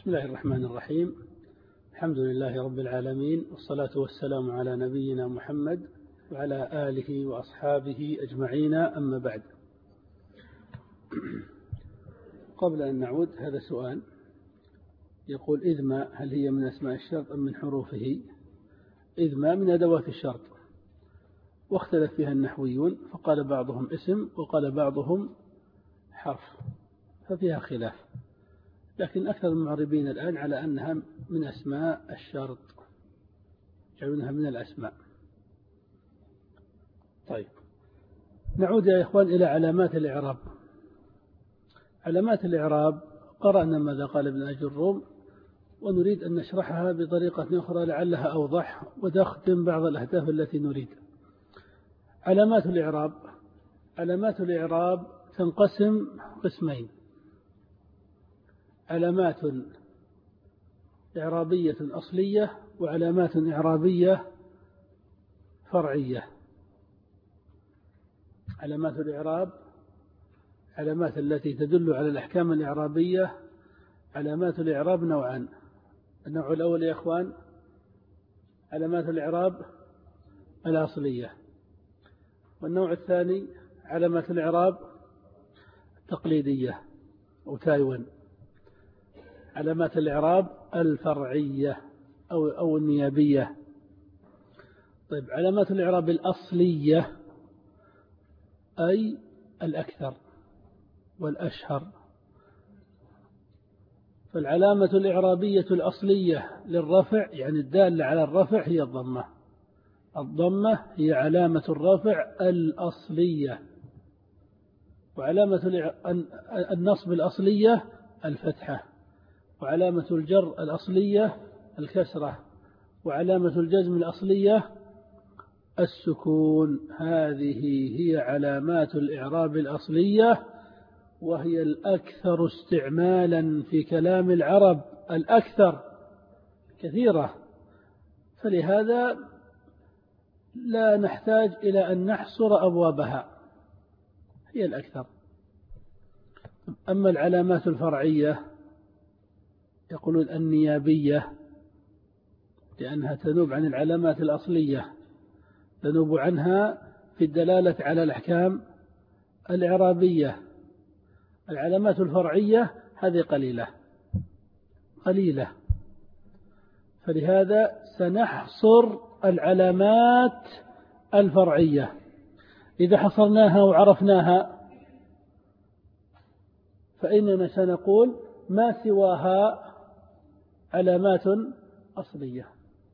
بسم الله الرحمن الرحيم. الحمد لله رب العالمين، والصلاة والسلام على نبينا محمد وعلى آله وأصحابه أجمعين، أما بعد. قبل أن نعود، هذا سؤال يقول: إذ ما هل هي من أسماء الشرط أم من حروفه؟ إذ ما من أدوات الشرط، واختلف فيها النحويون، فقال بعضهم اسم وقال بعضهم حرف، ففيها خلاف، لكن أكثر المعربين الآن على أنها من أسماء الشرط، يجعلونها من الأسماء. طيب، نعود يا إخوان إلى علامات الإعراب. علامات الإعراب قرأنا ماذا قال ابن أجروم، ونريد أن نشرحها بطريقة أخرى لعلها أوضح وتخدم بعض الأهداف التي نريد. علامات الإعراب، علامات الإعراب تنقسم قسمين: علامات إعرابية أصلية وعلامات إعرابية فرعية. علامات الإعراب علامات التي تدل على الأحكام الإعرابية. علامات الإعراب نوعان: النوع الأول يا إخوان علامات الإعراب الأصلية، والنوع الثاني علامات الإعراب التقليدية أو تايوان. علامات الإعراب الفرعية أو النيابية. طيب، علامات الإعراب الأصلية أي الأكثر والأشهر. فالعلامة الإعرابية الأصلية للرفع، يعني الدالة على الرفع، هي الضمة. الضمة هي علامة الرفع الأصلية. وعلامة النصب الأصلية الفتحة، وعلامة الجر الأصلية الكسرة، وعلامة الجزم الأصلية السكون. هذه هي علامات الإعراب الأصلية، وهي الأكثر استعمالا في كلام العرب، الأكثر، كثيرة، فلهذا لا نحتاج إلى أن نحصر أبوابها، هي الأكثر. أما العلامات الفرعية يقولون النيابية، لأنها تنوب عن العلامات الأصلية، تنوب عنها في الدلالة على الأحكام الإعرابية. العلامات الفرعية هذه قليلة، فلهذا سنحصر العلامات الفرعية. إذا حصرناها وعرفناها فإننا سنقول ما سواها علامات أصلية.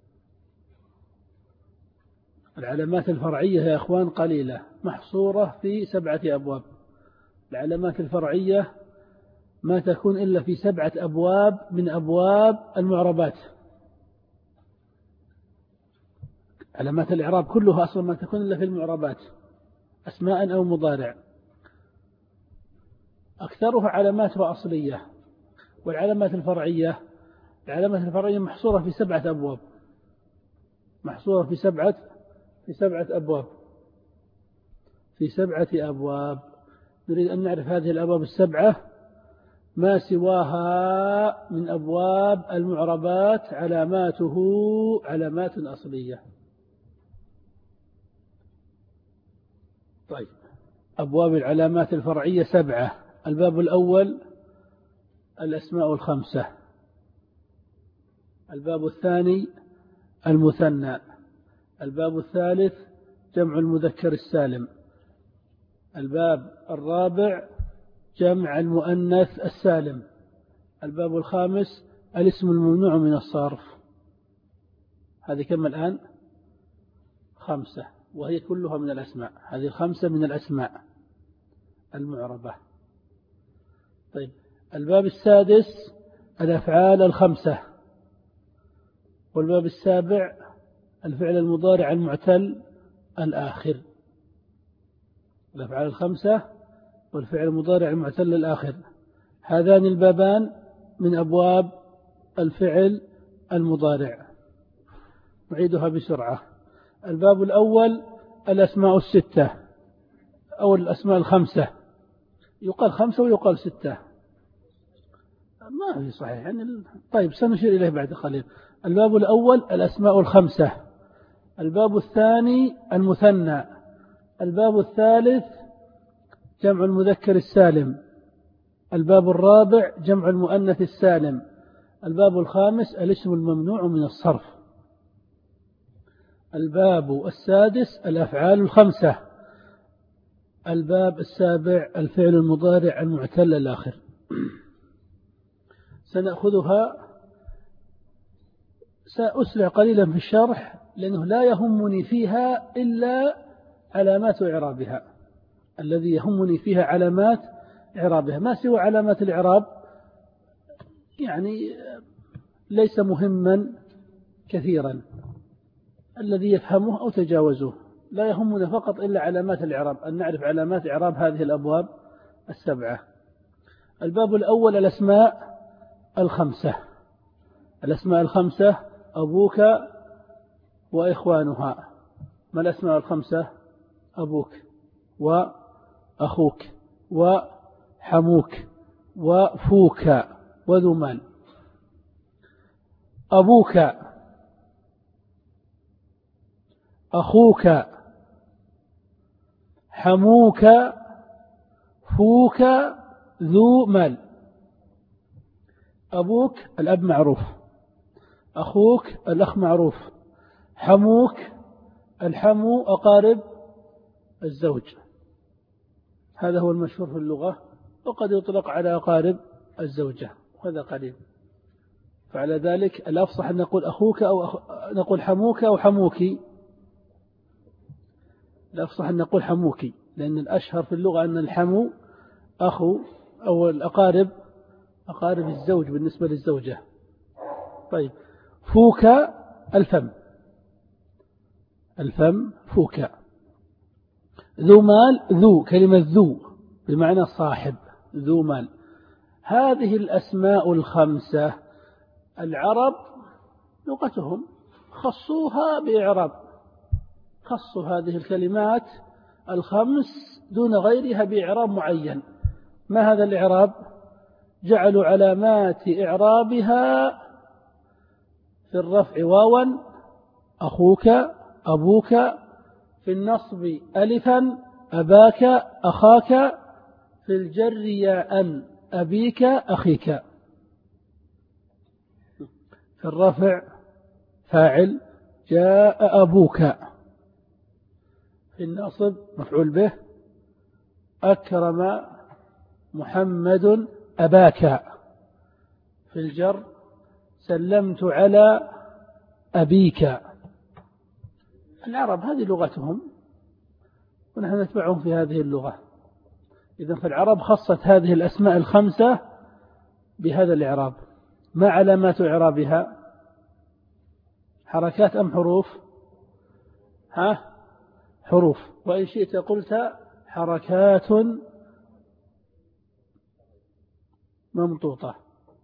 العلامات الفرعية يا أخوان قليلة، محصورة في 7 أبواب. العلامات الفرعية ما تكون إلا في 7 أبواب من أبواب المعربات. علامات الإعراب كلها أصلا ما تكون إلا في المعربات، أسماء أو مضارع، أكثرها علاماتها أصلية. والعلامات الفرعية، العلامات الفرعية محصورة في 7 أبواب، محصورة في سبعة أبواب. نريد أن نعرف هذه الأبواب 7، ما سواها من أبواب المعربات علاماته علامات أصلية. طيب، أبواب العلامات الفرعية 7. الباب الأول الأسماء الخمسة، الباب الثاني المثنى، الباب الثالث جمع المذكر السالم، الباب الرابع جمع المؤنث السالم، الباب الخامس الاسم الممنوع من الصرف. هذه كم الآن؟ 5، وهي كلها من الأسماء. هذه 5 من الأسماء المعربة. طيب، الباب السادس الأفعال الخمسة، والباب السابع الفعل المضارع المعتل الآخر. الأفعال الخمسة والفعل المضارع المعتل الآخر، هذان البابان من أبواب الفعل المضارع. نعيدها بسرعة. الباب الأول الأسماء الستة أو الأسماء الخمسة، يقال 5 ويقال 6. ما في صحيح يعني. طيب سنشير إليه بعد قليل. الباب الأول الأسماء الخمسة. الباب الثاني المثنى. الباب الثالث جمع المذكر السالم. الباب الرابع جمع المؤنث السالم. الباب الخامس الاسم الممنوع من الصرف. الباب السادس الأفعال الخمسة. الباب السابع الفعل المضارع المعتل الآخر. سنأخذها، سأسرع قليلا في الشرح لأنه لا يهمني فيها إلا علامات إعرابها. الذي يهمني فيها علامات إعرابها، ما سوى علامات الإعراب يعني ليس مهما كثيرا، الذي يفهمه أو تجاوزه. لا يهمنا فقط إلا علامات الإعراب، أن نعرف علامات إعراب هذه الأبواب السبعة. الباب الأول الأسماء الخمسة. الأسماء الخمسة أبوك وإخوانها. ما الأسماء الخمسة؟ أبوك وأخوك وحموك وفوك وذو مال. أبوك، أخوك، حموك، فوك، ذو مال. أبوك الأب معروف، أخوك الأخ معروف، حموك الحمو أقارب الزوج، هذا هو المشهور في اللغة، وقد يطلق على أقارب الزوجة وهذا قريب. فعلى ذلك الأفصح أن نقول أخوك أو نقول حموك أو حموكي. الأفصح أن نقول حموكي، لأن الأشهر في اللغة أن الحمو أخو أو الأقارب أقارب الزوج بالنسبة للزوجة. طيب فوك الفم، الفم فوك. ذو مال، ذو كلمة ذو بمعنى صاحب، ذو مال. هذه الأسماء الخمسة العرب لغتهم خصوها بإعراب، خصوا هذه الكلمات الخمس دون غيرها بإعراب معين. ما هذا الإعراب؟ جعلوا علامات إعرابها في الرفع واوا، أخوك، أبوك، في النصب ألفا، أباك، أخاك، في الجر ياء، أبيك، أخيك. في الرفع فاعل جاء أبوك، في النصب مفعول به أكرم محمد أباك، في الجر سلمت على أبيك. العرب هذه لغتهم ونحن نتبعهم في هذه اللغة. إذن فالعرب خصت هذه الأسماء الخمسة بهذا الإعراب. ما علامات إعرابها؟ حركات أم حروف؟ حروف. وإن شئت قلت حركات ممطوطة،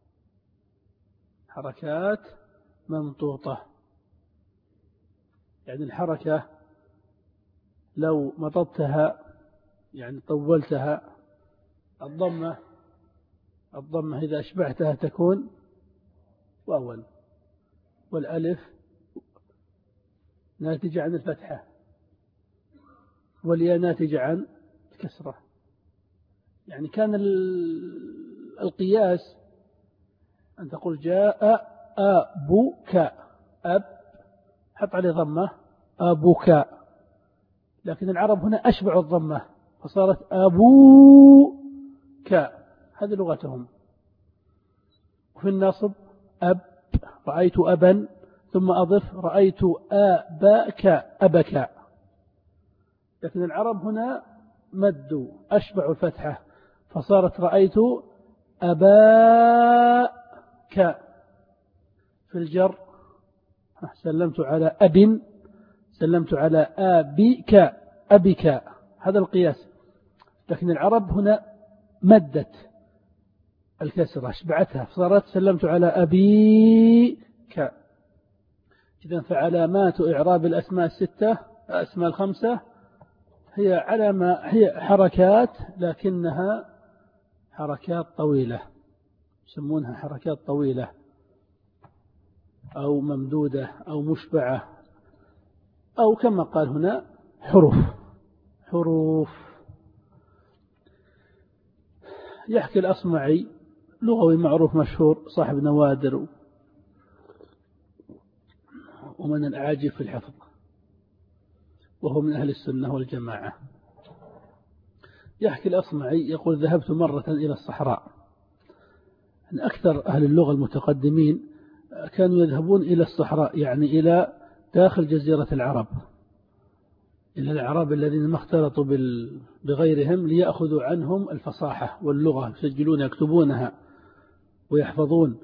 حركات ممطوطة. يعني الحركة لو مططتها يعني طولتها، الضمة إذا أشبعتها تكون واوا، والألف ناتجة عن الفتحة، والياء ناتجة عن الكسرة. يعني كان القياس أن تقول جاء أبوك، أب حط عليه ضمة أبوك، لكن العرب هنا أشبعوا الضمة فصارت أبوك، هذه لغتهم. وفي النصب أب، رأيت أبا، ثم أضف رأيت آباك أبك، لكن العرب هنا مدوا أشبعوا الفتحة فصارت رأيت أباك. في الجر سلمت على أب، سلمت على آبك أبك، هذا القياس. لكن العرب هنا مدت الكسرة أشبعتها فصارت سلمت على أبيك. إذن فعلامات إعراب الأسماء الستة، الأسماء الخمسة، هي حركات لكنها حركات طويلة. يسمونها حركات طويلة أو ممدودة أو مشبعة، أو كما قال هنا حروف. يحكي الأصمعي لغوي معروف مشهور صاحب نوادر ومن الأعاجب في الحفظ، وهو من أهل السنة والجماعة. يحكي الأصمعي يقول ذهبت مرة إلى الصحراء. أكثر أهل اللغة المتقدمين كانوا يذهبون إلى الصحراء، يعني إلى داخل جزيرة العرب، إلى الأعراب الذين ما اختلطوا بغيرهم ليأخذوا عنهم الفصاحة واللغة، يسجلون يكتبونها ويحفظون.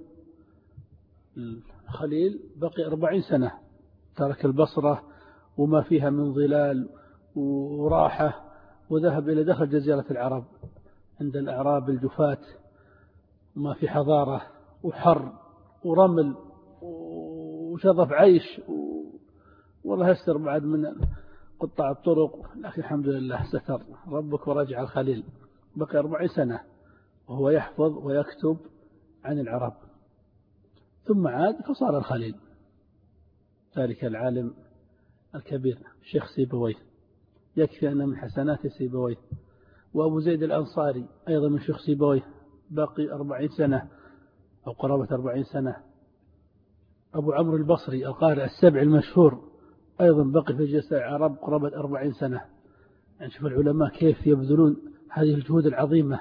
الخليل بقي 40 سنة، ترك البصرة وما فيها من ظلال وراحة، وذهب إلى داخل جزيرة العرب عند الأعراب الجفاة، وما في حضارة وحر ورمل وشظف عيش والله يستر بعد من قطاع الطرق، لكن الحمد لله ستر ربك ورجع الخليل. بقي 40 سنة وهو يحفظ ويكتب عن العرب، ثم عاد فصار الخليل، ذلك العالم الكبير الشيخ سيبويه. يكفي أن من حسنات سيبويه. وأبو زيد الأنصاري أيضا من شيخ سيبويه، باقي 40 سنة أو قرابة 40 سنة. أبو عمرو البصري القارئ السبع المشهور أيضا بقي في جزيرة العرب قرابة 40 سنة. يعني شوف العلماء كيف يبذلون هذه الجهود العظيمة.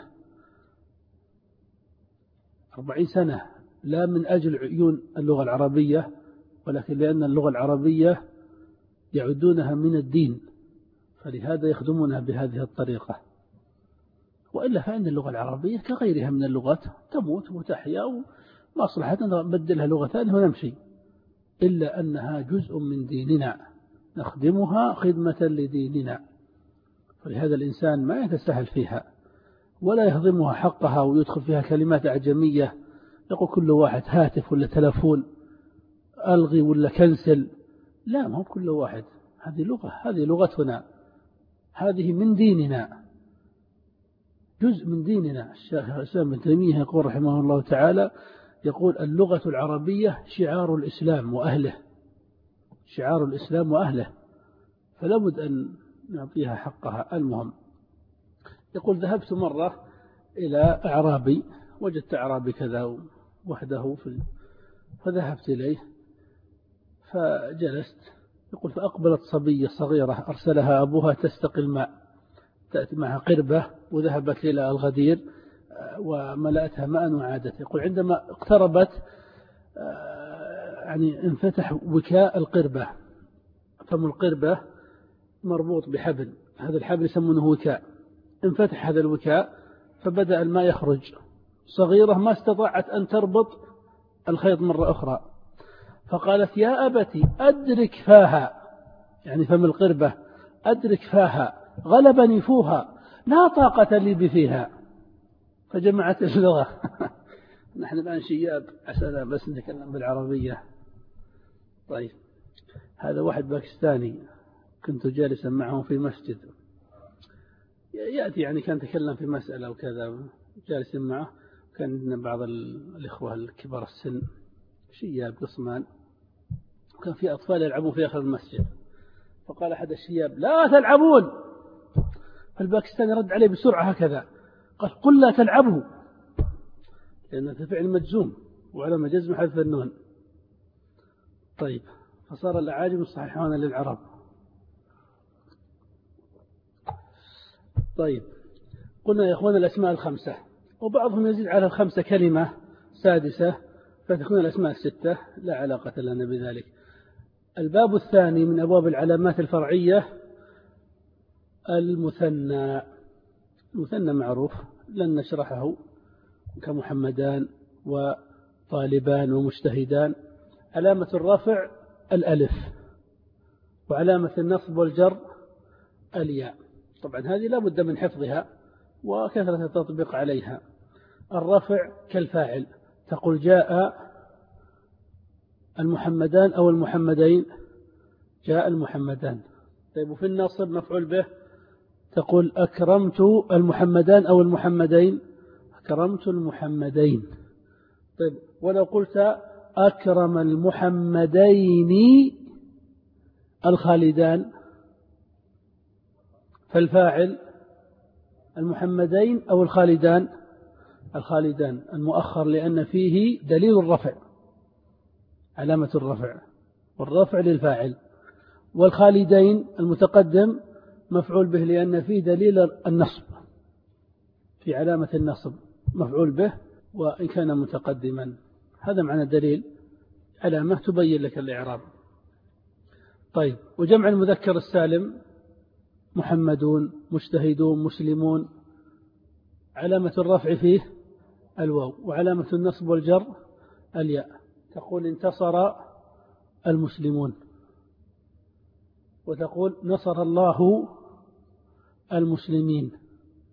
40 سنة لا من أجل عيون اللغة العربية، ولكن لأن اللغة العربية يعدونها من الدين، فلهذا يخدمونها بهذه الطريقة. وإلا فإن اللغة العربية كغيرها من اللغات تموت وتحيا، ومصلحة نبدلها لغة ثانية ونمشي، إلا أنها جزء من ديننا نخدمها خدمة لديننا. فلهذا الإنسان ما يتساهل فيها ولا يهضمها حقها ويدخل فيها كلمات أعجمية، يقول كل واحد هاتف ولا تلفون، ألغي ولا كنسل. لا، ما هو كل واحد، هذه لغة، هذه لغتنا، هذه من ديننا، جزء من ديننا. الشيخ الإسلام ابن تيمية يقول رحمه الله تعالى، يقول اللغة العربية شعار الإسلام وأهله، شعار الإسلام وأهله، فلا بد أن نعطيها حقها. المهم يقول ذهبت مرة إلى أعرابي، وجدت أعرابي كذا وحده فذهبت إليه فجلست. يقول فأقبلت صبية صغيرة أرسلها أبوها تستقي الماء، تأتي معها قربة، وذهبت إلى الغدير وملأتها ماء وعادت. يقول عندما اقتربت يعني انفتح وكاء القربة، فم القربة مربوط بحبل، هذا الحبل يسمونه وكاء، انفتح هذا الوكاء فبدأ الماء يخرج. صغيرة ما استطاعت أن تربط الخيط مرة أخرى، فقالت يا أبتي أدرك فاها، يعني فم القربة أدرك فاها، غلبني فوها، لا طاقة لي بفيها. فجمعت اللغة. نحن الآن شياب عسى بس نتكلم بالعربية. طيب، هذا واحد باكستاني كنت جالسا معه في مسجد، يأتي يعني كان تكلم في مسألة وكذا، جالس معه، كان عندنا بعض الإخوة الكبار السن شياب قصمان، وكان في أطفال يلعبون في آخر المسجد، فقال أحد الشياب لا تلعبون، فالباكستاني رد عليه بسرعة هكذا قال قل لا تلعبوا، لأن فعل مجزوم وعلى جزم حذف النون. طيب، فصار الأعاجم الصحيحون للعرب. طيب، قلنا يا أخوان الأسماء الخمسة، وبعضهم يزيد على الخمسة كلمة سادسة فتكون الأسماء الستة، لا علاقة لنا بذلك. الباب الثاني من أبواب العلامات الفرعية المثنى. المثنى معروف لن نشرحه، كمحمدان وطالبان ومجتهدان. علامة الرفع الألف، وعلامة النصب والجر الياء. طبعا هذه لا بد من حفظها وكثرة التطبيق عليها. الرفع كالفاعل، تقول جاء المحمدان أو المحمدين، جاء المحمدان. طيب، وفي النصب مفعول به، تقول أكرمت المحمدان أو المحمدين، أكرمت المحمدين. طيب ولو قلت أكرم المحمدين الخالدان، فالفاعل المحمدين أو الخالدان؟ الخالدان المؤخر، لأن فيه دليل الرفع، علامة الرفع، والرفع للفاعل. والخالدين المتقدم مفعول به، لأن فيه دليل النصب، في علامة النصب مفعول به وإن كان متقدما. هذا معنى دليل، علامة تبين لك الإعراب. طيب وجمع المذكر السالم محمدون، مجتهدون، مسلمون، علامة الرفع فيه الواو، وعلامة النصب والجر الياء. تقول انتصر المسلمون، وتقول نصر الله المسلمين،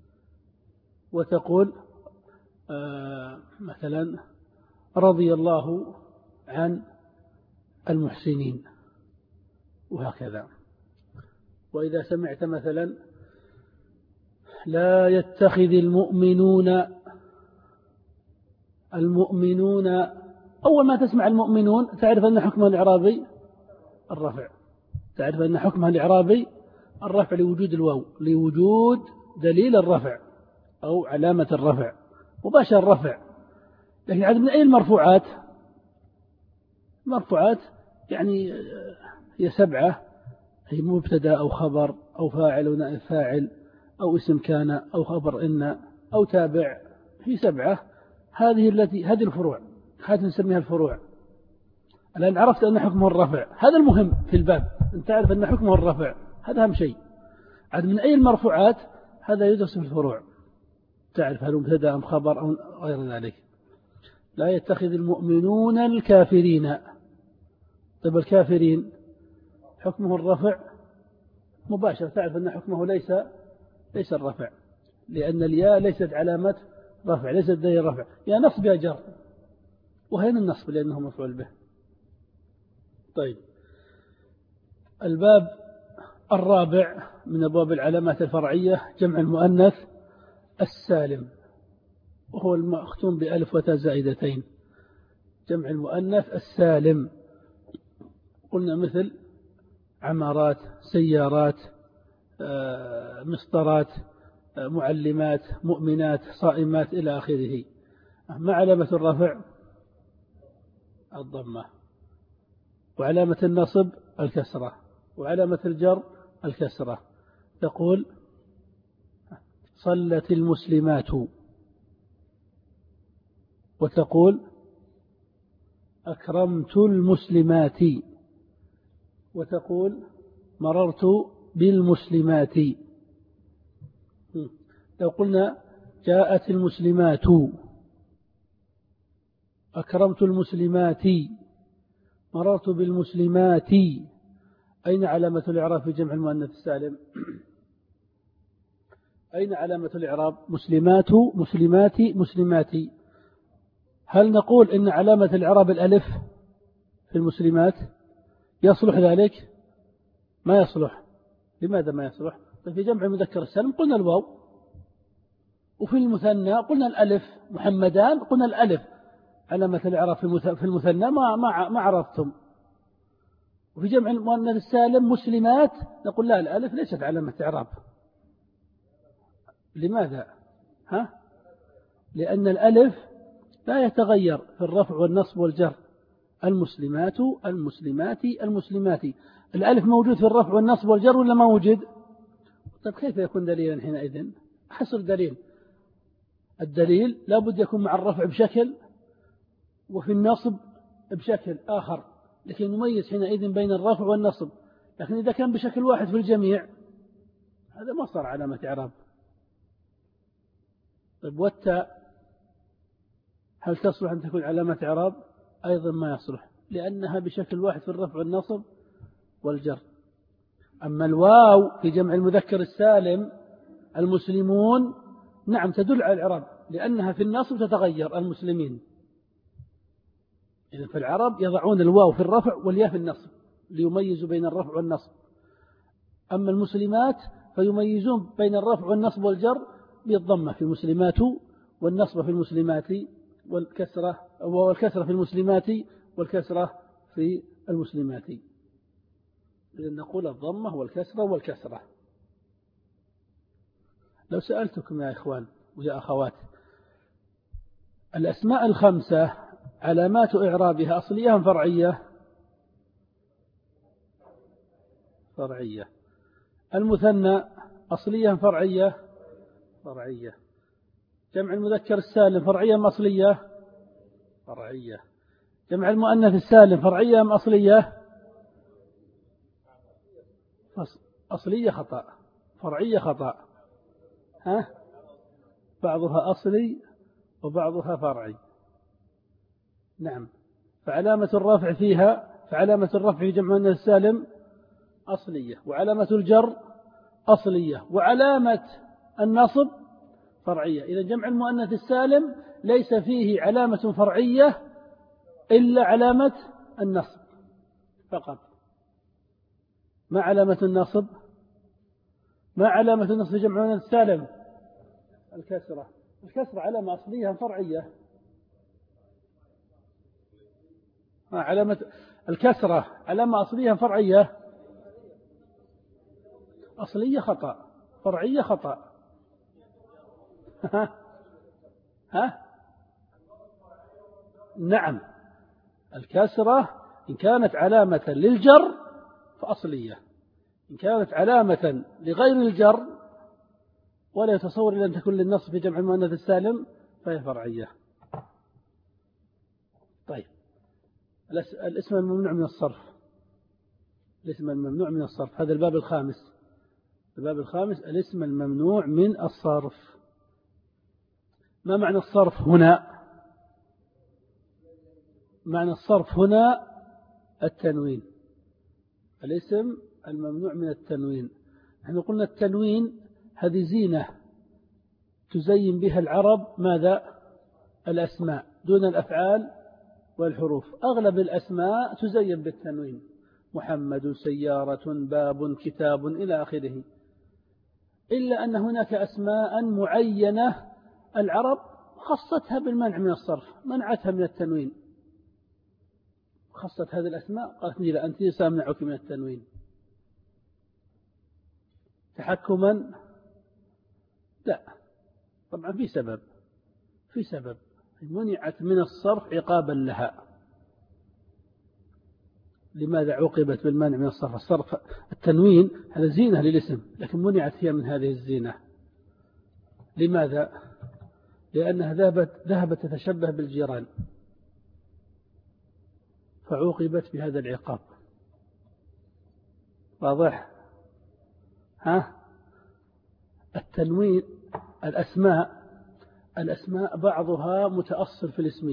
وتقول مثلا رضي الله عن المحسنين، وهكذا. وإذا سمعت مثلا لا يتخذ المؤمنون، أول ما تسمع المؤمنون تعرف أن حكمه الإعرابي الرفع، تعرف أن حكمه الإعرابي الرفع لوجود الواو، لوجود دليل الرفع أو علامة الرفع مباشر الرفع. لكن عاد من أي المرفوعات؟ مرفوعات يعني هي 7، هي مبتدا أو خبر أو فاعل أو نائب فاعل أو اسم كان أو خبر إن أو تابع، في 7. هذه الفروع، هذه نسميها الفروع. الآن عرفت أن حكمه الرفع، هذا المهم في الباب، أن تعرف أن حكمه الرفع، هذا أهم شيء. عاد من أي المرفوعات؟ هذا يدرس في الفروع، تعرف هل مبتدا أم خبر أو غير ذلك. لا يتخذ المؤمنون الكافرين. طيب الكافرين حكمه الرفع مباشر، تعرف أن حكمه ليس الرفع، لأن الياء ليست علامة رفع، ليست دليل رفع، يا نصب يا جر، وهنا النصب لأنه مفعول به. طيب الباب الرابع من أبواب العلامات الفرعية جمع المؤنث السالم، وهو المختوم بألف وتاء زائدتين. جمع المؤنث السالم قلنا مثل عمارات، سيارات، مسطرات، معلمات، مؤمنات، صائمات إلى آخره. ما علامة الرفع؟ الضمة، وعلامة النصب الكسرة، وعلامة الجر الكسرة. تقول صلت المسلمات، وتقول أكرمت المسلمات، وتقول مررت بالمسلمات. لو قلنا جاءت المسلمات، أكرمت المسلمات، مررت بالمسلمات، أين علامة الإعراب في جمع المؤنث السالم؟ أين علامة الإعراب؟ مسلمات، مسلمات، مسلماتي. هل نقول إن علامة الإعراب الألف في المسلمات؟ يصلح ذلك؟ ما يصلح. لماذا ما يصلح؟ في جمع المذكر السالم قلنا الواو، وفي المثنى قلنا الألف. محمدان قلنا الألف علامة الإعراب في المثنى ما عرفتم. وفي جمع المؤنث السالم مسلمات نقول لا، الألف ليست علامة إعراب. لماذا؟ لأن الألف لا يتغير في الرفع والنصب والجر. المسلمات، المسلمات، المسلمات، الألف موجود في الرفع والنصب والجر ولا ما موجود؟ طيب كيف يكون دليلا حينئذ؟ حصر دليل. الدليل لا بد يكون مع الرفع بشكل وفي النصب بشكل آخر، لكي نميز حينئذ بين الرفع والنصب. لكن إذا كان بشكل واحد في الجميع هذا ما صار علامة إعراب. طيب والتاء هل تصلح أن تكون علامة إعراب؟ أيضا ما يصلح، لأنها بشكل واحد في الرفع والنصب والجر. أما الواو في جمع المذكر السالم المسلمون نعم تدل على الإعراب، لأنها في النصب تتغير المسلمين. إذن فالعرب يضعون الواو في الرفع والياء في النصب ليميزوا بين الرفع والنصب. أما المسلمات فيميزون بين الرفع والنصب والجر بالضمة في المسلمات، والنصب في المسلمات، والكسرة والكسرة في المسلمات والكسرة في المسلمات. إذن نقول الضمة والكسرة والكسرة. لو سألتكم يا إخوان ويا أخوات، الأسماء الخمسة علامات إعرابها أصلية أم فرعية؟ فرعية. المثنى أصلية أم فرعية؟ فرعية. جمع المذكر السالم فرعية أم أصلية؟ فرعية. جمع المؤنث السالم فرعية أم أصلية؟ أصلية خطأ، فرعية خطأ. ها؟ بعضها أصلي وبعضها فرعي. نعم. فعلامة الرفع في جمع المؤنث السالم أصلية، وعلامة الجر أصلية، وعلامة النصب فرعية. إذا جمع المؤنث السالم ليس فيه علامة فرعية إلا علامة النصب فقط. ما علامة النصب؟ ما علامة النصب في جمع المؤنث السالم؟ الكسرة. الكسرة علامة أصلية فرعية. علامة الكسرة علامة أصلية فرعية. أصلية خطأ، فرعية خطأ. ها؟ نعم. الكسرة إن كانت علامة للجر فأصلية، إن كانت علامة لغير الجر ولا يتصور إلا أن تكون للنصب في جمع المؤنث السالم فهي فرعية. طيب، الاسم الممنوع من الصرف. الاسم الممنوع من الصرف هذا الباب الخامس. الباب الخامس الاسم الممنوع من الصرف. ما معنى الصرف هنا؟ معنى الصرف هنا التنوين. الاسم الممنوع من التنوين. نحن قلنا التنوين هذه زينة تزين بها العرب ماذا؟ الأسماء دون الأفعال والحروف. أغلب الأسماء تزين بالتنوين، محمد، سيارة، باب، كتاب، إلى آخره. إلا أن هناك أسماء معينة العرب خصتها بالمنع من الصرف، منعتها من التنوين. خصت هذه الأسماء قالت لي لا، أنت سأمنعك من التنوين تحكما. لا، طبعا في سبب منعت من الصرف عقابا لها. لماذا عوقبت بالمنع من الصرف؟ الصرف التنوين هذا زينة للاسم، لكن منعت هي من هذه الزينة. لماذا؟ لأنها ذهبت تتشبه بالجيران فعوقبت بهذا العقاب. واضح؟ ها؟ التنوين الأسماء بعضها متأصل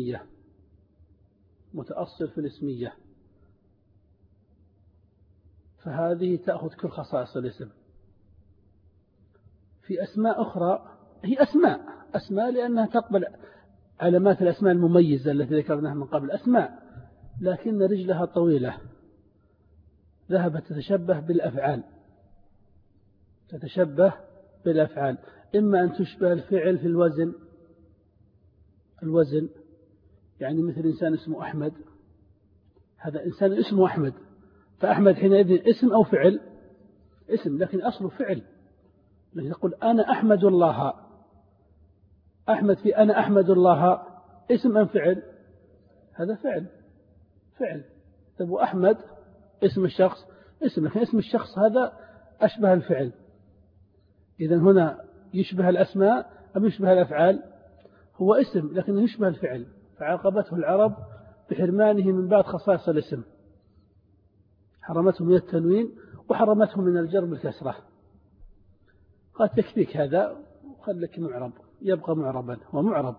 في الاسمية، فهذه تأخذ كل خصائص الاسم. في أسماء أخرى هي أسماء لأنها تقبل علامات الأسماء المميزة التي ذكرناها من قبل، أسماء لكن رجلها طويلة، ذهبت تتشبه بالأفعال. إما أن تشبه الفعل في الوزن، يعني مثل إنسان اسمه أحمد، هذا إنسان اسمه أحمد، فأحمد حينئذ اسم أو فعل؟ اسم، لكن أصله فعل. لكن يقول أنا أحمد الله، أحمد في أنا أحمد الله اسم أم فعل؟ هذا فعل. طيب وأحمد اسم الشخص اسم، لكن اسم الشخص هذا أشبه الفعل. إذن هنا يشبه الأسماء أم يشبه الأفعال؟ هو اسم لكن يشبه الفعل، فعاقبته العرب بحرمانه من بعض خصائص الاسم، حرمته من التنوين وحرمته من الجر بالكسرة. قد تكفيك هذا وخلك معرب، يبقى معربا ومعرب.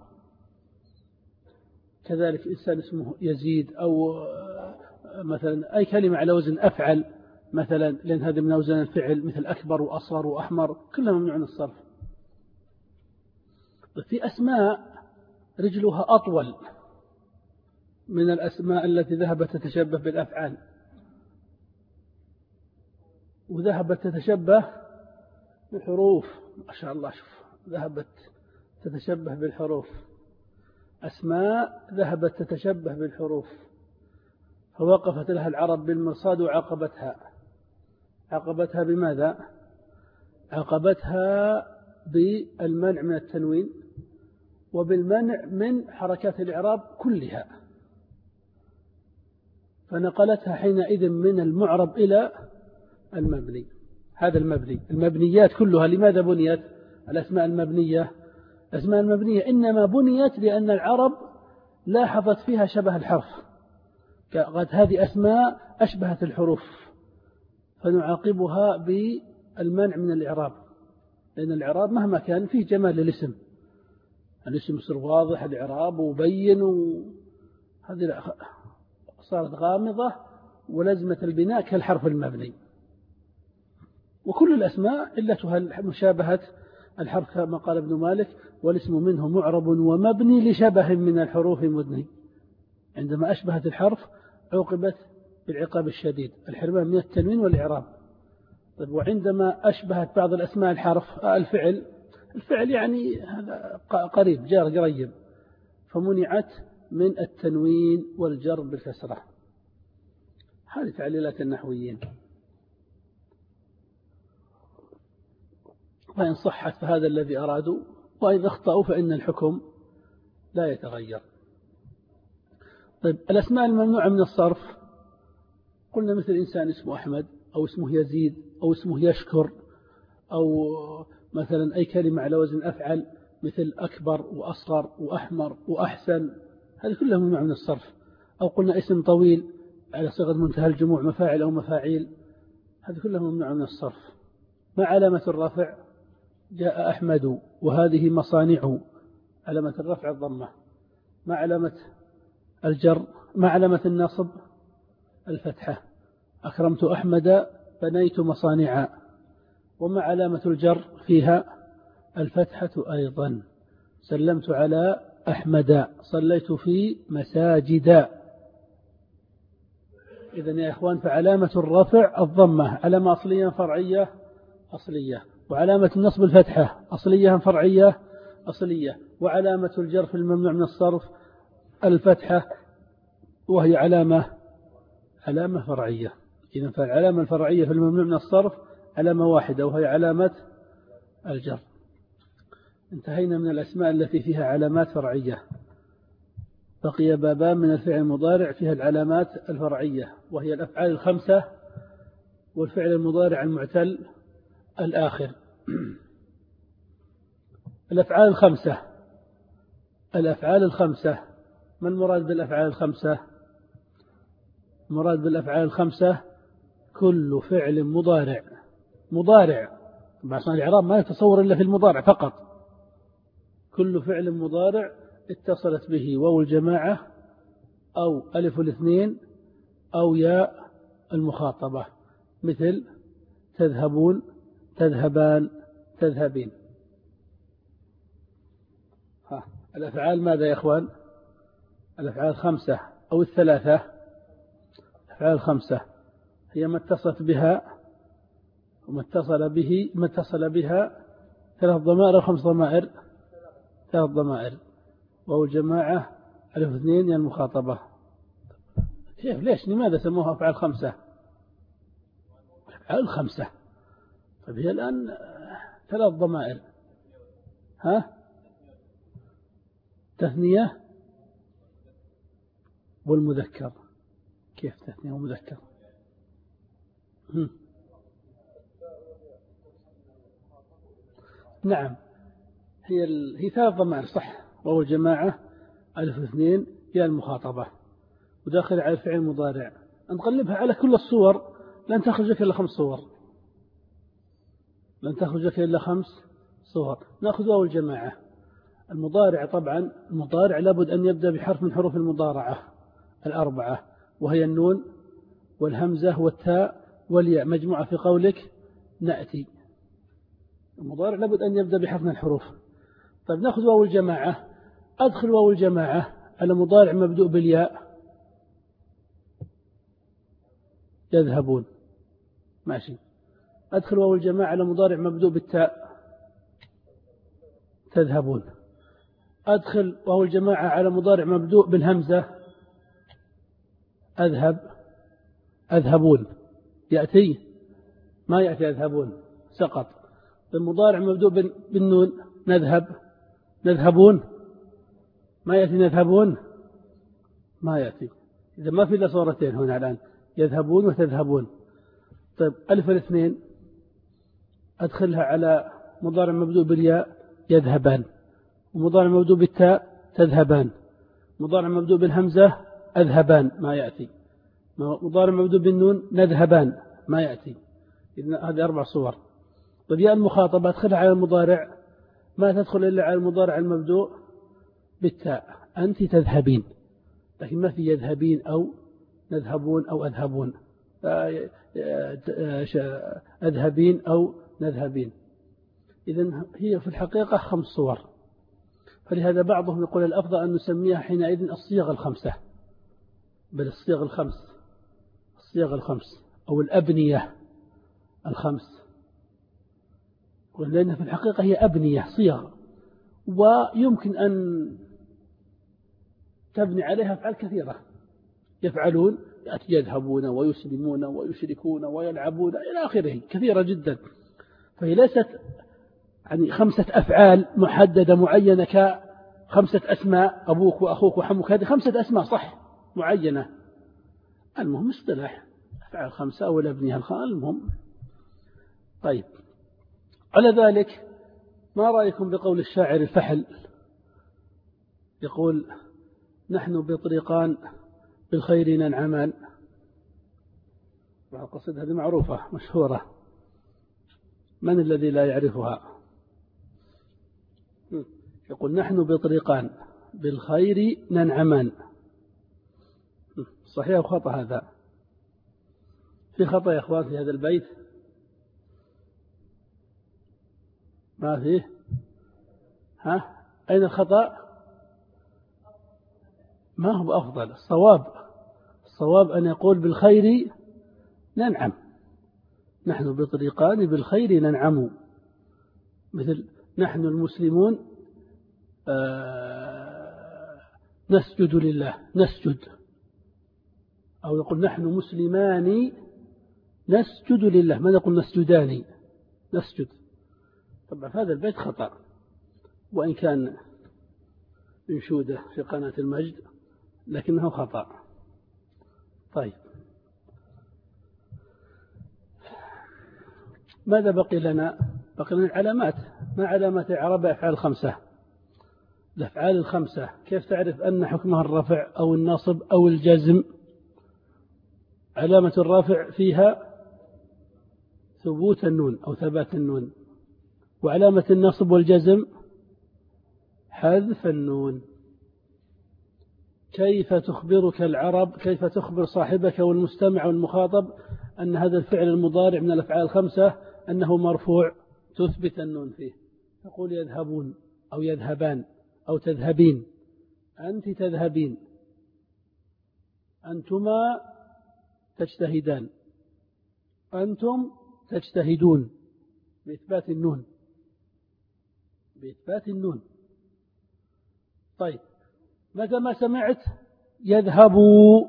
كذلك إنسان اسمه يزيد، أو مثلا أي كلمة على وزن أفعل مثلا، لأن هذا من أوزان الفعل، مثل أكبر وأصغر وأحمر، كلها ممنوع من الصرف. في أسماء رجلها أطول من الأسماء التي ذهبت تتشبه بالأفعال، وذهبت تتشبه بالحروف. ما شاء الله، شوف، ذهبت تتشبه بالحروف. أسماء ذهبت تتشبه بالحروف، فوقفت لها العرب بالمرصاد وعاقبتها. عاقبتها بماذا؟ عاقبتها بالمنع من التنوين وبالمنع من حركات الإعراب كلها، فنقلتها حينئذ من المعرب إلى المبني. هذا المبنيات كلها لماذا بنيت؟ الأسماء المبنية، الأسماء المبنية إنما بنيت لأن العرب لاحظت فيها شبه الحرف، قد هذه أسماء أشبهت الحروف، فنعاقبها بالمنع من الإعراب، لأن الإعراب مهما كان فيه جمال للاسم، الاسم يصير واضح الإعراب وبين، هذه صارت غامضة ولزمة البناء كالحرف المبني. وكل الأسماء علتها مشابهة الحرف كما قال ابن مالك: والاسم منه معرب ومبني لشبه من الحروف مدني. عندما أشبهت الحرف عوقبت بالعقاب الشديد، الحرمان من التنوين والإعراب. طيب وعندما أشبهت بعض الأسماء الحرف الفعل يعني هذا قريب جار قريب، فمنعت من التنوين والجر بالكسرة. هذه تعليلات النحويين، فإن صحت فهذا الذي أرادوا، وإن أخطأوا فإن الحكم لا يتغير. طيب الأسماء الممنوعة من الصرف قلنا مثل إنسان اسمه أحمد أو اسمه يزيد أو اسمه يشكر، أو مثلا أي كلمة على وزن أفعل مثل أكبر وأصغر وأحمر وأحسن، هذه كلها ممنوعة من الصرف. أو قلنا اسم طويل على صيغة منتهى الجموع مفاعل أو مفاعيل، هذه كلها ممنوعة من الصرف. ما علامة الرفع؟ جاء أحمد وهذه مصانع، علامة الرفع الضمة. ما علامة الجر؟ ما علامة النصب؟ الفتحة. أكرمت أحمد بنيت مصانع. وما علامة الجر فيها؟ الفتحة أيضا. سلمت على أحمد، صليت في مساجد. إذن يا إخوان فعلامة الرفع الضمة، علامة أصلية فرعية أصلية، وعلامة النصب الفتحة أصلية فرعية أصلية، وعلامة الجر في الممنوع من الصرف الفتحة وهي علامة فرعية. إذن فالعلامة الفرعية في الممنوع من الصرف علامة واحدة وهي علامة الجر. انتهينا من الأسماء التي فيها علامات فرعية، بقي بابان من الفعل المضارع فيها العلامات الفرعية، وهي الأفعال الخمسة والفعل المضارع المعتل الآخر. الأفعال الخمسة، ما المراد بالأفعال الخمسة؟ المراد بالأفعال الخمسة كل فعل مضارع عشان الإعراب ما يتصور إلا في المضارع فقط. كل فعل مضارع اتصلت به واو الجماعة أو ألف الاثنين أو ياء المخاطبة، مثل تذهبون، تذهبان، تذهبين. الأفعال ماذا يا أخوان؟ الأفعال الخمسة أو الثلاثة. الأفعال الخمسة هي ما اتصلت بها وما اتصل بها ثلاث ضمائر أو خمس ضمائر؟ ثلاث ضمائر. وهو الجماعة ألف اثنين يعني المخاطبة. كيف؟ ليش؟ لماذا سموها أفعال خمسة؟ أفعال خمسة. طيب هي الآن ثلاث ضمائر، تثنية والمذكر. كيف تثنية ومذكر؟ نعم هي ثلاث ضمائر صح. وهو الجماعة ألف اثنين هي المخاطبة، وداخل على الفعل المضارع. نقلبها على كل الصور لن تخرجك إلا 5 صور، لن تخرجك إلا 5 صور. نأخذ واو الجماعة. المضارع طبعا المضارع لابد أن يبدأ بحرف من حروف المضارعة 4، وهي النون والهمزة والتاء والياء مجموعة في قولك نأتي. المضارع لابد أن يبدأ بحرف من الحروف. طيب نأخذ واو الجماعة. أدخل واو الجماعة على مضارع مبدوء بالياء، يذهبون، ماشي. أدخل واو الجماعة على مضارع مبدوء بالتاء، تذهبون. أدخل وهو الجماعة على مضارع مبدوء بالهمزة أذهب أذهبون، يأتي ما يأتي أذهبون سقط. المضارع مبدوء بالنون نذهب نذهبون، ما يأتي نذهبون ما يأتي. إذا ما في إلا صورتين هنا الآن، يذهبون وتذهبون. طيب ألف الاثنين أدخلها على مضارع مبدوء بالياء يذهبان، ومضارع مبدوء بالتاء تذهبان، مضارع مبدوء بالهمزة أذهبان ما يأتي، مضارع مبدوء بالنون نذهبان ما يأتي. إذن هذه 4 صور. طيب ياء المخاطبة أدخلها على المضارع ما تدخل إلا على المضارع المبدوء بالتاء، أنت تذهبين، لكن ما في يذهبين أو نذهبون أو أذهبون، أذهبين أو نذهبين. إذن هي في الحقيقة 5 صور. فلهذا بعضهم يقول الأفضل أن نسميها حينئذ الصيغ الخمسة، بل الصيغ الخمس أو الأبنية الخمس، لأن في الحقيقة هي أبنية صيغ، ويمكن أن تبني عليها أفعال كثيرة. يفعلون يذهبون ويسلمون ويشركون ويلعبون إلى آخره، كثيرة جدا. فهي ليست يعني 5 أفعال محددة معينة ك5 أسماء أبوك وأخوك وحمك، هذه 5 أسماء صح معينة. المهم اصطلاح أفعال 5 أو الأبنية المهم. طيب على ذلك ما رأيكم بقول الشاعر الفحل يقول نحن بطريقان بالخير ننعمان؟ القصيدة هذه معروفة مشهورة، من الذي لا يعرفها؟ يقول نحن بطريقان بالخير ننعمان. صحيح وخطأ هذا؟ في خطأ يا أخوان في هذا البيت؟ ما فيه؟ أين الخطأ؟ ما هو أفضل؟ الصواب أن يقول بالخير ننعم، نحن بطريقان بالخير ننعم، مثل نحن المسلمون نسجد لله نسجد، أو يقول نحن مسلمان نسجد لله، ما نقول نسجدان نسجد. طبعا هذا البيت خطأ، وإن كان انشوده في قناة المجد لكنه خطأ. طيب ماذا بقي لنا؟ بقي لنا العلامات. ما علامات إعراب أفعال 5؟ الأفعال 5 كيف تعرف أن حكمها الرفع أو النصب أو الجزم؟ علامة الرفع فيها ثبوت النون أو ثبات النون، وعلامة النصب والجزم حذف النون. كيف تخبرك العرب، كيف تخبر صاحبك والمستمع والمخاطب أن هذا الفعل المضارع من الأفعال 5 أنه مرفوع؟ تثبت النون فيه، تقول يذهبون أو يذهبان أو تذهبين، أنت تذهبين، أنتما تجتهدان، أنتم تجتهدون، بإثبات النون، بإثبات النون. طيب متى ما سمعت يذهبوا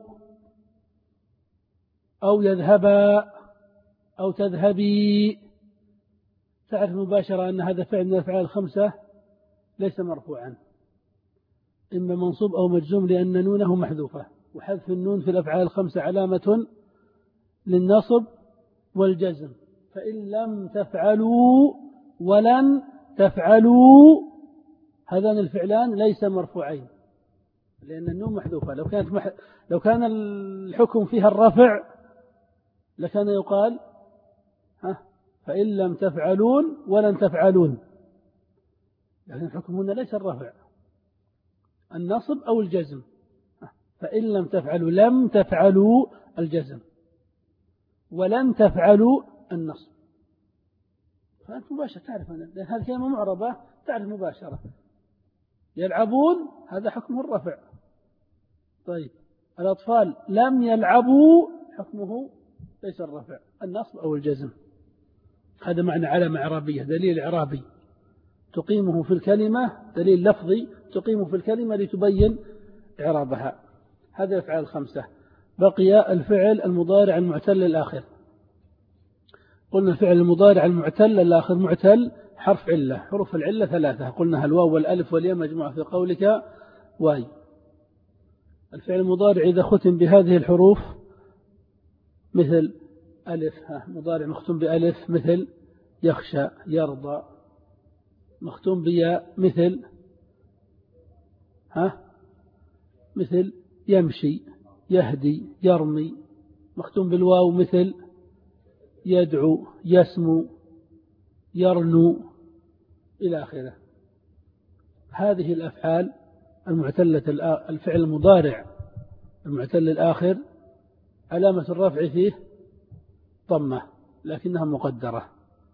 أو يذهبا أو تذهبي تعرف مباشرة أن هذا فعل من الأفعال 5 ليس مرفوعا، إما منصوب أو مجزوم لأن نونه محذوفة، وحذف النون في الأفعال 5 علامة للنصب والجزم. فإن لم تفعلوا ولن تفعلوا هذان الفعلان ليس مرفوعين لأن النون محذوفة. لو كان الحكم فيها الرفع لكان يقال فإن لم تفعلون ولن تفعلون، لكن الحكم هنا ليس الرفع، النصب أو الجزم. فإن لم تفعلوا لم تفعلوا الجزم، ولن تفعلوا النصب. فأنت مباشرة تعرف أن هذه كلمة معربة، تعرف مباشرة. يلعبون هذا حكمه الرفع. طيب الأطفال لم يلعبوا حكمه ليس الرفع، النصب أو الجزم. هذا معنى علامة إعرابية، دليل إعرابي تقيمه في الكلمة، دليل لفظي تقيمه في الكلمة لتبين إعرابها. هذا الأفعال الخمسة. بقي الفعل المضارع المعتل الآخر. قلنا الفعل المضارع المعتل الآخر، معتل حرف علة، حروف العلة ثلاثة، قلنا الواو والألف والياء مجموعة في قولك واي. الفعل المضارع إذا ختم بهذه الحروف مثل ألف، مضارع مختوم بألف مثل يخشى يرضى، مختوم بياء مثل يمشي يهدي يرمي، مختوم بالواو مثل يدعو يسمو يرنو إلى آخره. هذه الأفعال المعتلة، الفعل المضارع المعتل الآخر علامة الرفع فيه ضمة لكنها مقدرة.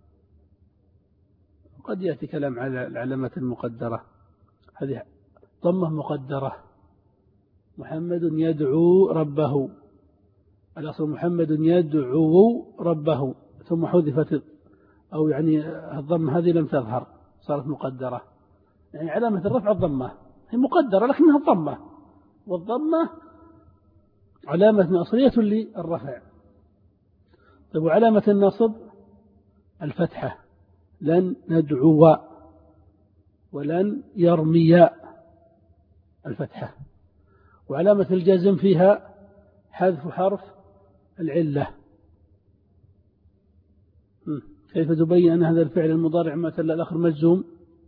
قد يأتي كلام على العلامات المقدرة، هذه ضمة مقدرة. محمد يدعو ربه، الأصل محمد يدعو ربه، ثم حذفت أو يعني الضمة هذه لم تظهر صارت مقدرة، يعني علامة الرفع الضمة، هي مقدرة لكنها الضمة، والضمة علامة أصلية للرفع. طيب وعلامة النصب الفتحة، لن ندعو ولن يرمي الفتحة. وعلامة الجزم فيها حذف حرف العلة. كيف تبين أن هذا الفعل المضارع معتل الآخر مجزوم؟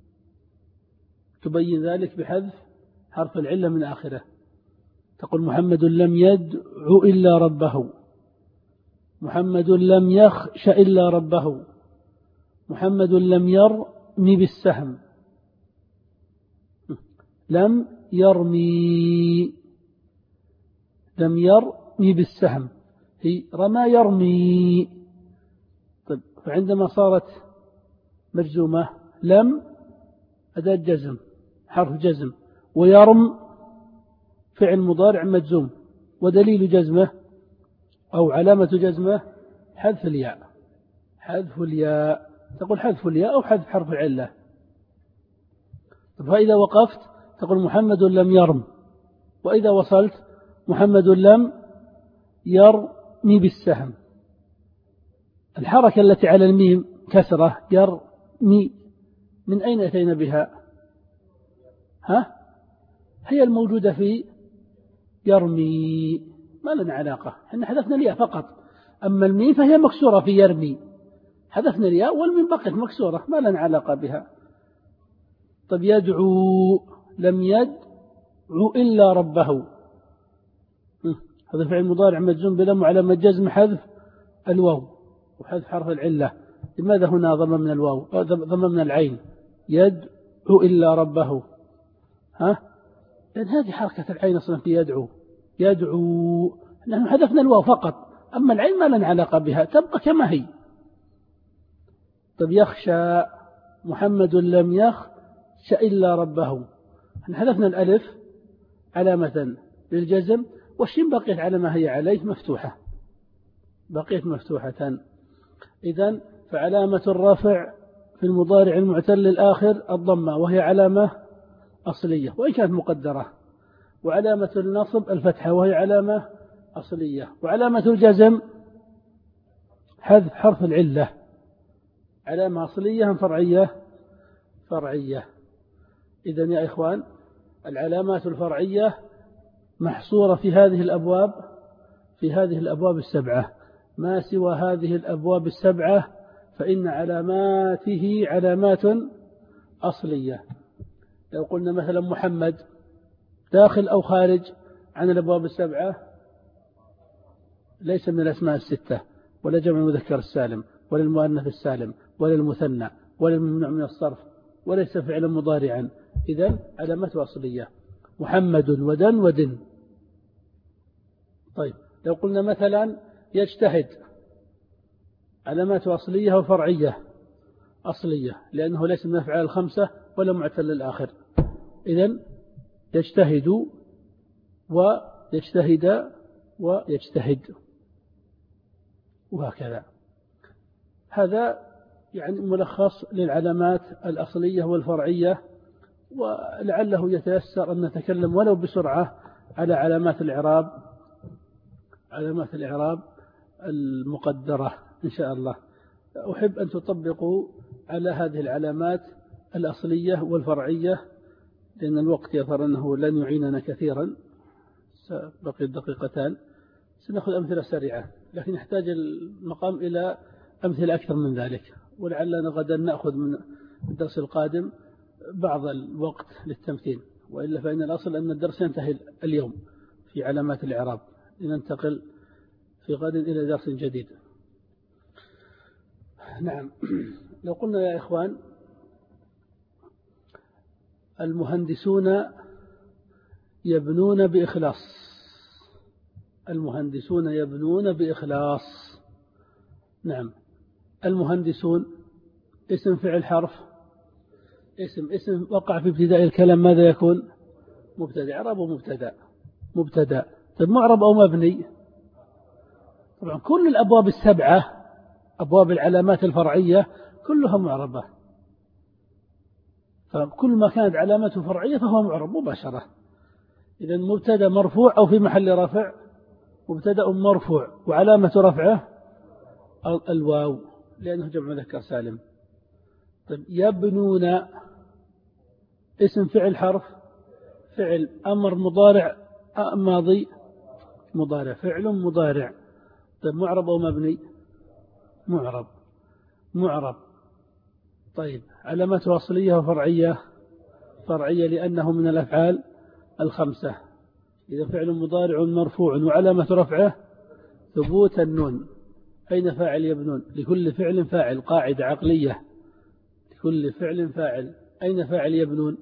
تبين ذلك بحذف حرف العلة من آخره. تقول محمد لم يدعو إلا ربه، محمد لم يخش إلا ربه، محمد لم يرمي بالسهم، لم يرمي بالسهم، هي رمى يرمي. طيب فعندما صارت مجزومة لم أداة جزم حرف جزم، ويرم فعل مضارع مجزوم، ودليل جزمه أو علامة جزمه حذف الياء. حذف الياء، تقول حذف الياء أو حذف حرف العلة. فإذا وقفت تقول محمد لم يرم، وإذا وصلت محمد لم يرمي بالسهم. الحركة التي على الميم كسرة يرمي، من أين أتينا بها؟ هي الموجودة في يرمي، ما لنا علاقة، احنا حذفنا الياء فقط. أما الميم فهي مكسورة في يرمي، حذفنا الياء والميم بقت مكسورة، ما لنا علاقة بها. طب يدعو، لم يدعو إلا ربه، هذا فعل مضارع مجزوم بلم وعلامة جزم حذف الواو وحذف حرف العلة. لماذا هنا ضممنا الواو ضممنا العين؟ يدعو إلا ربه، لأن هذه حركة العين أصلا في يدعو، نحن حذفنا الواو فقط، أما العين ما لنا علاقة بها، تبقى كما هي. طب يخشى، محمد لم يخش إلا ربه، نحن حذفنا الألف علامة للجزم، والشين بقيت على ما هي عليه مفتوحة، بقيت مفتوحة. إذن فعلامة الرفع في المضارع المعتل الآخر الضمة، وهي علامة أصلية وإن كانت مقدرة. وعلامة النصب الفتحة وهي علامة أصلية. وعلامة الجزم حذف حرف العلة، علامة أصلية فرعية. إذن يا إخوان العلامات الفرعية محصورة في هذه الأبواب السبعة. ما سوى هذه الأبواب السبعة فإن علاماته علامات أصلية. لو قلنا مثلا محمد داخل أو خارج عن الأبواب السبعة، ليس من الأسماء الستة، ولا جمع المذكر السالم، ولا المؤنث السالم، ولا المثنى، ولا الممنوع من الصرف، وليس فعلا مضارعا. إذن علامته أصلية. محمد ودن. طيب لو قلنا مثلا يجتهد، علاماته أصلية وفرعية. أصلية لأنه ليس من الأفعال الخمسة ولا معتل الآخر. إذن يجتهد ويجتهد ويجتهد، وهكذا. هذا يعني ملخص للعلامات الأصلية والفرعية، ولعله يتيسر أن نتكلم ولو بسرعة على علامات الإعراب المقدرة إن شاء الله. أحب أن تطبقوا على هذه العلامات الأصلية والفرعية، لأن الوقت يظهر أنه لن يعيننا كثيرا، بقي دقيقتان. سنأخذ أمثلة سريعة، لكن يحتاج المقام إلى أمثلة أكثر من ذلك، ولعلنا غدا نأخذ من الدرس القادم بعض الوقت للتمثيل، وإلا فإن الأصل أن الدرس ينتهي اليوم في علامات الإعراب، لننتقل في غد إلى درس جديد. نعم، لو قلنا يا إخوان المهندسون يبنون بإخلاص، المهندسون يبنون بإخلاص. نعم، المهندسون اسم فعل حرف، اسم وقع في ابتداء الكلام، ماذا يكون؟ مبتدأ. إعرابه مبتدأ. طيب معرب أو مبني؟ طبعا كل الأبواب السبعة، أبواب العلامات الفرعية كلها معربة، فكل ما كانت علامته فرعية فهو معرب مباشرة. إذن مبتدأ مرفوع أو في محل رفع، مبتدأ مرفوع وعلامة رفعه الواو لأنه جمع مذكر سالم. طيب يبنون اسم فعل حرف، فعل أمر مضارع ماضي مضارع، فعل مضارع. طيب معرب أو مبني؟ معرب. طيب علامته أصلية وفرعية؟ فرعية، لأنه من الأفعال الخمسة. إذا فعل مضارع مرفوع وعلامة رفعه ثبوت النون. أين فاعل يبنون؟ لكل فعل فاعل، قاعدة عقلية، لكل فعل فاعل. أين فاعل يبنون؟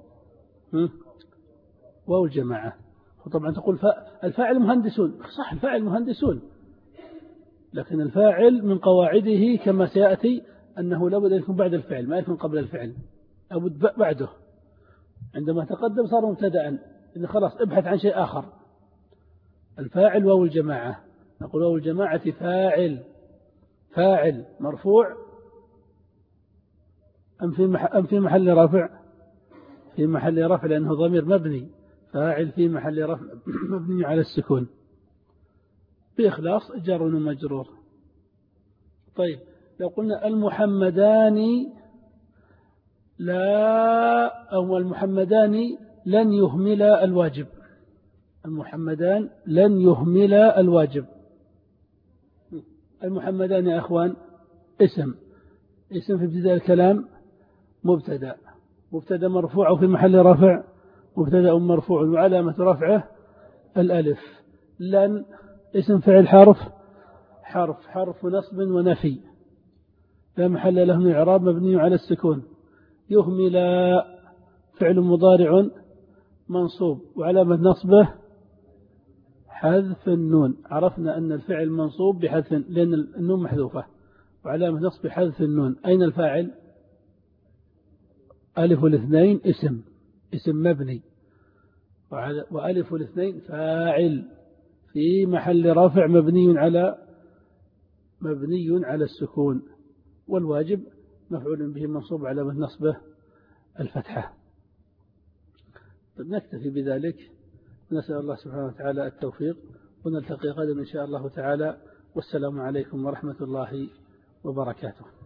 واو الجماعة. وطبعا تقول الفاعل مهندسون، صح الفاعل مهندسون، لكن الفاعل من قواعده كما سيأتي أنه لابد أن يكون بعد الفعل، ما يكون قبل الفعل، لابد بعده. عندما تقدم صار مبتدأ، إن خلاص ابحث عن شيء آخر. الفاعل واو الجماعة، نقول واو الجماعة فاعل مرفوع أم في محل رفع؟ في محل رفع، لأنه ضمير مبني، فاعل في محل رفع مبني على السكون بإخلاص، جار ومجرور. طيب لو قلنا المحمدان المحمدان لن يهمل الواجب، المحمدان لن يهمل الواجب. المحمدان يا أخوان اسم في ابتداء الكلام مبتدأ مرفوع في محل رفع، مبتدأ مرفوع وعلامة رفعه الألف. لن اسم فعل حرف نصب ونفي، لا محل له من إعراب، مبني على السكون. يهمل فعل مضارع منصوب وعلامة نصبه حذف النون. عرفنا أن الفعل منصوب بحذف، لأن النون محذوفة، وعلامة نصب حذف النون. أين الفاعل؟ ألف الاثنين اسم مبني، وألف الاثنين فاعل في محل رافع مبني على السكون، والواجب مفعول به منصوب علامة نصبه الفتحة. نكتفي بذلك، نسأل الله سبحانه وتعالى التوفيق، ونلتقي غدا إن شاء الله تعالى، والسلام عليكم ورحمة الله وبركاته.